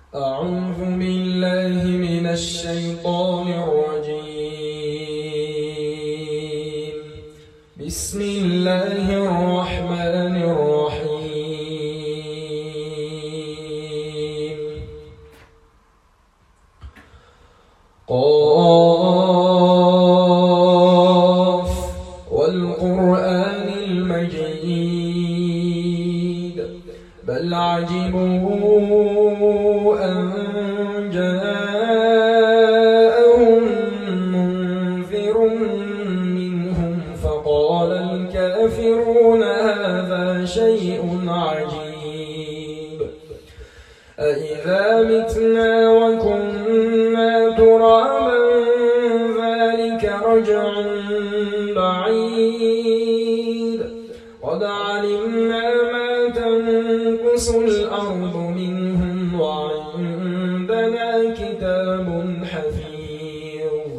أعوذ بالله من الشيطان الرجيم. بسم الله الرحمن الرحيم. قاف والقرآن المجيد بل عجبوا أن جاءهم منذر منهم فقال الكافرون هذا شيء عجيب أإذا متنا وكنا ترابا ذلك رجع بعيد قد علمنا ما تنقص الأرض منهم وعندنا كتاب حفيظ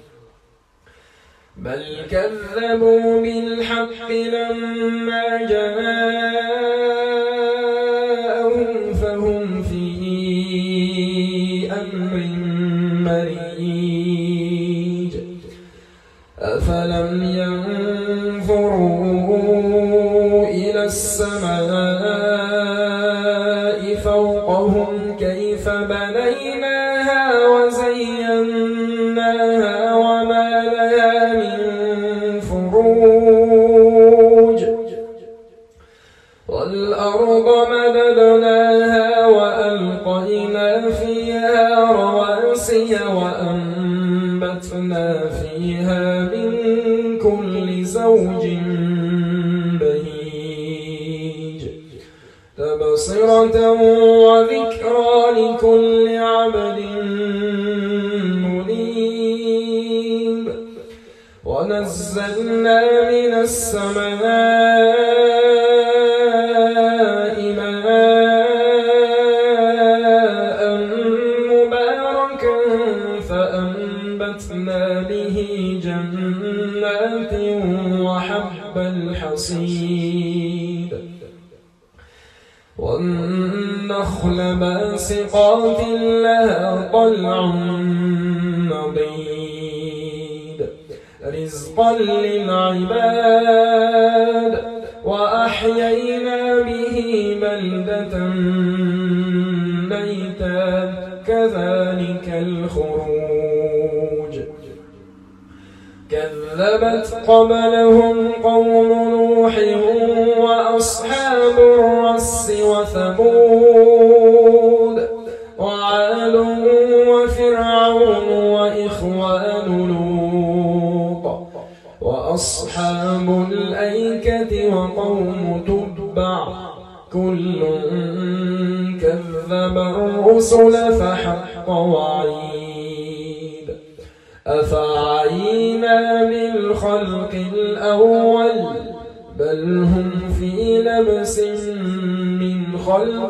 بل كذبوا بالحق لما جاءهم فهم في أمر مريج أفلم ينظروا إلى السماء فوقهم كيف بنيناها وزيناها وما لها من فروج والأرض مددناها وألقينا فيها رواسي وأنبتنا فيها من كل زوج بهيج تبصرة وذكرى لكل عبد منيب ونزلنا من السماء ماء مباركا فأنبتنا به جنات وحب الحصيد والنخل باسقات لها طلع نضيد رزقا للعباد وأحيينا به بلدة ميتا كذلك الخروج كذبت قبلهم قوم نوح وأصحاب الرس وثمود وعاد وفرعون وإخوان لوط وأصحاب الأيكة وقوم تبع كل كذب الرسل فحق وعيد أفعينا بالخلق الأول بل هم في لبس من خلق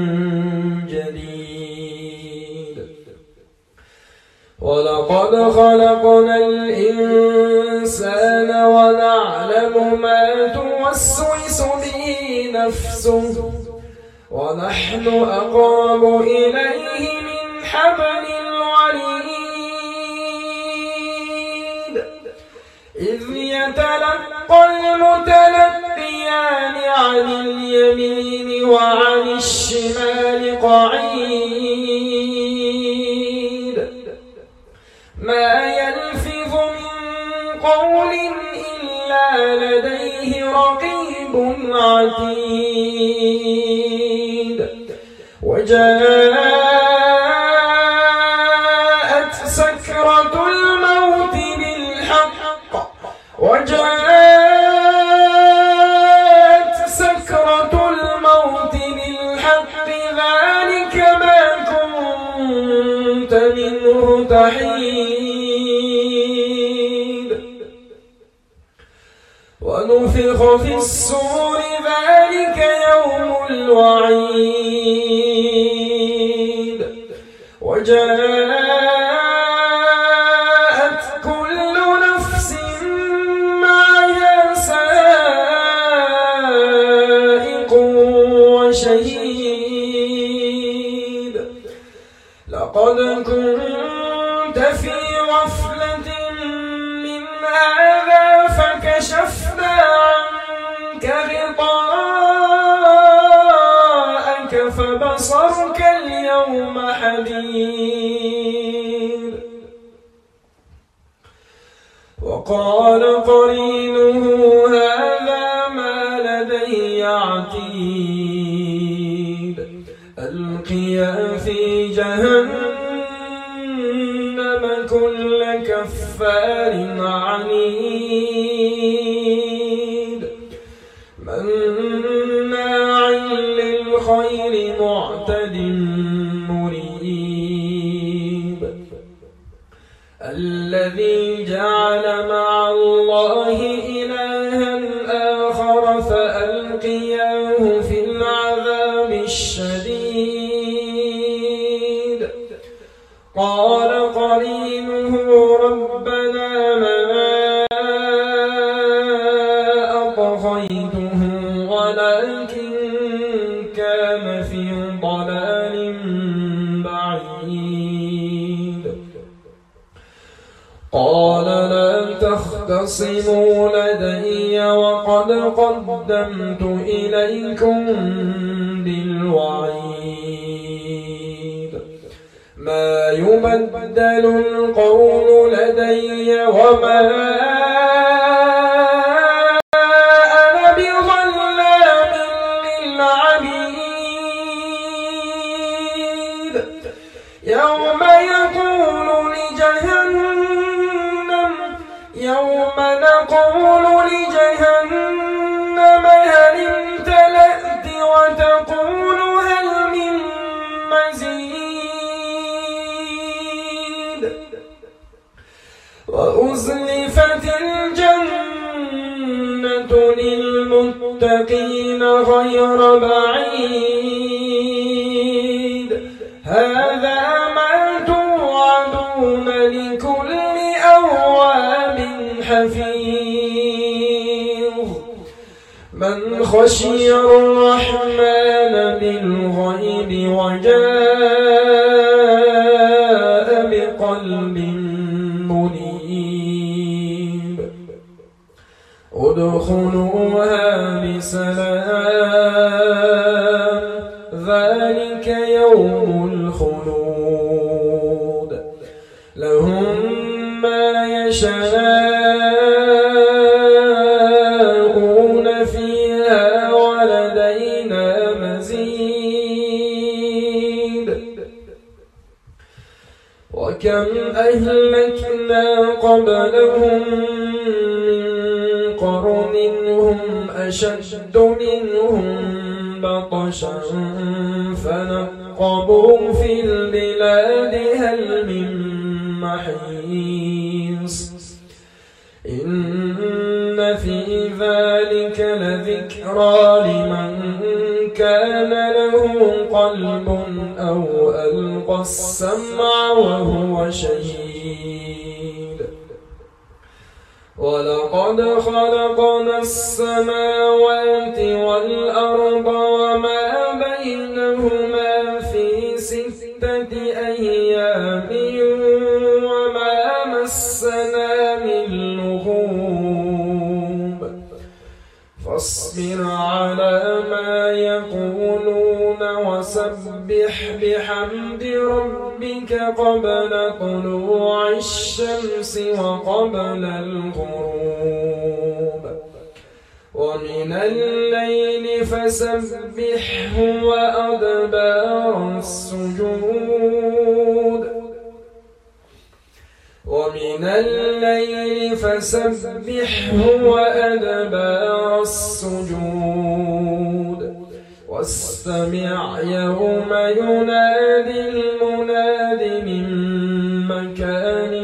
جديد ولقد خلقنا الإنسان ونعلم ما توسوس به نفسه ونحن أقرب إليه من حبل الوريد إذ يتلقى المتلقيان عن اليمين وعن الشمال قعيد ما يلفظ من قول إلا لديه رقيب عتيد وجاءت سكرة الموت بالحق ذلك ما كنت منه تحيد ونفخ في الصور ذلك يوم الوعيد وجاءت كل نفس معها سائق وشهيد لقد كنت في غفلة من هذا فكشفنا عنك غطاءك فبصرك اليوم حديد. وقال قرينه هذا ما لدي عتيد. ألقيا في جهنم كل كفار عنيد مناع للخير معتد مريب. الذي جعل مع الله إلها آخر فألقياه في العذاب الشديد. قال قرينه ربنا ما أطغيته ولكن كان في ضلال بعيد. قال لا تختصموا لدي وقد قدمت إليكم بالوعيد. ما يبدل القول لدي وما أنا بظلام للعبيد. يوم نقول لجهنم هل امتلأت وتقول هل من مزيد. وأزلفت الجنة للمتقين غير بعيد. هذا ما توعدون لكل أواب حفيظ. من خشي الرحمن بالغيب وجاء بقلب منيب. ادخلوها بسلام ذلك يوم الخلود. لهم ما يشاءون فيها ولدينا مزيد. وكم أهلكنا قبلهم من قرن هم أشد منهم بطشا فنقبوا في البلاد هل من محيص. إن في ذلك لذكرى لمن كان له قلب أو ألقى السمع وهو شهيد. ولقد خلقنا السماوات والأرض وما بينهما في 6 أيام وما مسنا من لغوب. فاصبر على ما يقولون وسبح بحمد ربك قبل طلوع الشمس وقبل الغروب. ومن الليل فسبحه وأدبار السجود. ومن الليل فسبحه وأدبار السجود. واستمع يوم ينادي المناد من مكان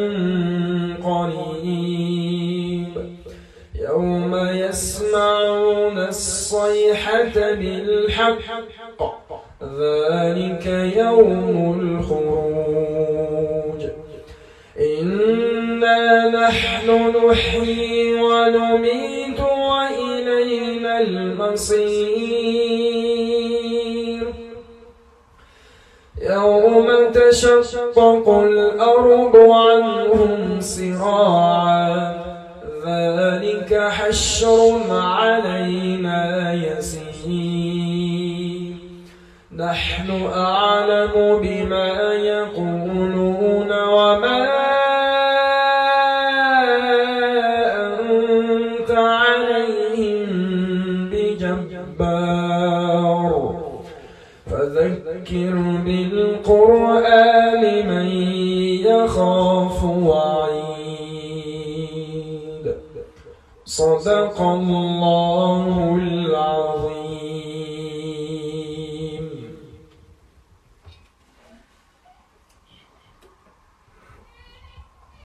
قريب. يوم يسمعون الصيحة بالحق ذلك يوم الخروج. إنا نحن نحيي ونميت وإلينا المصير. يوم تشقق الأرض عنهم سراعا ذلك حشر علينا يسير نحن أعلم بما يقولون وما أنت عليهم بجبار فذكر بالقرآن من يخاف وعيد صدق الله العظيم.